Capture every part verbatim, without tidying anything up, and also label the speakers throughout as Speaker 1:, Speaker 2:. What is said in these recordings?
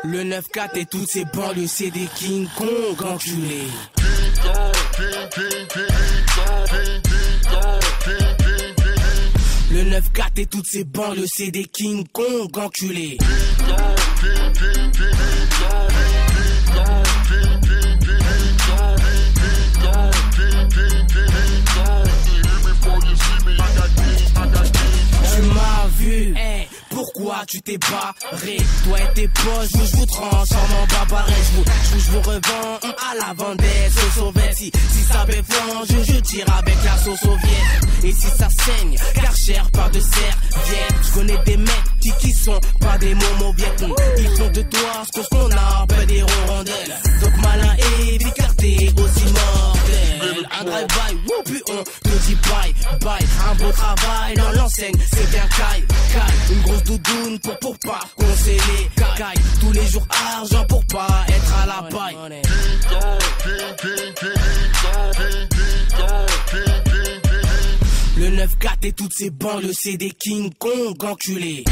Speaker 1: Le neuf quatre et toutes ces banlieues, c'est des King Kong enculés. Le neuf quatre et toutes ces banlieues, c'est des King Kong enculés. Tu m'as vu, hey, pourquoi tu t'es barré? Toi et tes poches, je vous transforme en babaré. Je vous, je vous revends à la vendette, sauce soviète. Si, si ça béflange, je, je tire avec la sauce soviète. Et si ça saigne, car cher pas de serviette. Je connais des mecs qui, qui sont pas des momos viettes. Ils font de toi ce qu'on appelle des rondelles. Donc malin et écarté aussi mortel. Un drive-by, wouh, puis on te dit bye, bye. Un beau travail dans l'enseigne, c'est bien caille, caille. Une grosse doudoune pour, pour pas qu'on s'est les caille. Tous les jours argent pour pas être à la paille. Le neuf quatre et toutes ces banlieues, c'est des King Kong enculés.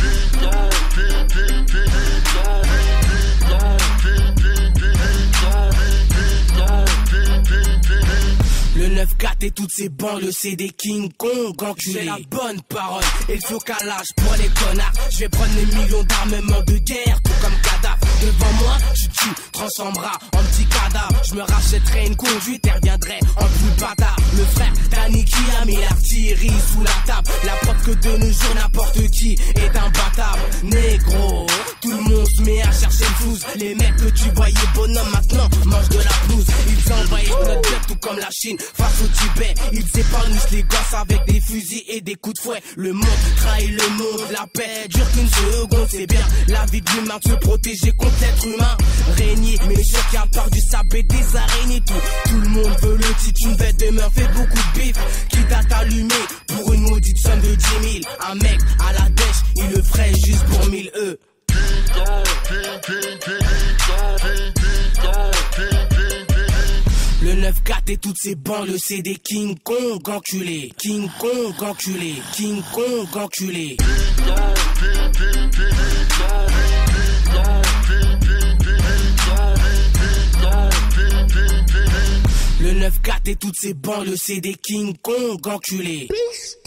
Speaker 1: Le neuf quatre et toutes ces banlieues, c'est des King Kong enculés. J'ai la bonne parole et le faux calage pour les connards. Je vais prendre les millions d'armements de guerre, tout comme Kadhafi. Devant moi, je tue, transformera en petit cadavre. Je me rachèterai une conduite et reviendrai en plus bâtard. Le frère Danny qui a mis l'artillerie sous la table. La preuve que de nos jours, n'importe qui est un bâtard. Négro, tout le monde se met à chercher le flouze. Les mecs que tu voyais bonhomme maintenant mangent de la blouse. Ils envahissent notre tête tout comme la Chine face au Tibet. Ils épanouissent les gosses avec des fusils et des coups de fouet. Le monde trahit le monde, la paix dure qu'une seconde. C'est bien la vie de l'humain de se protéger contre l'être humain. Régner, mais chacun part du sabbat des araignées. Tout, tout le monde veut le titre, une bête de meuf fait beaucoup de bif. Quitte à t'allumer pour une maudite somme de dix mille. Un mec à la dèche, il le ferait juste pour mille E. Le neuf quatre et toutes ces banlieues, c'est des King Kong enculés. King Kong enculés. King Kong enculés. Le neuf quatre et toutes ces banlieues, c'est des King Kong enculés. Peace.